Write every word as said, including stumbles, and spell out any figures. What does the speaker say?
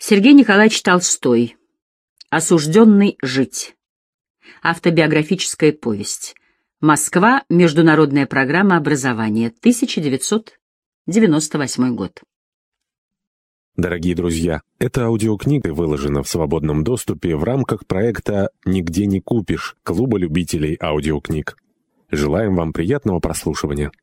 Сергей Николаевич Толстой. «Осужденный жить». Автобиографическая повесть. Москва. Международная программа образования. тысяча девятьсот девяносто восьмой год. Дорогие друзья, эта аудиокнига выложена в свободном доступе в рамках проекта «Нигде не купишь» Клуба любителей аудиокниг. Желаем вам приятного прослушивания.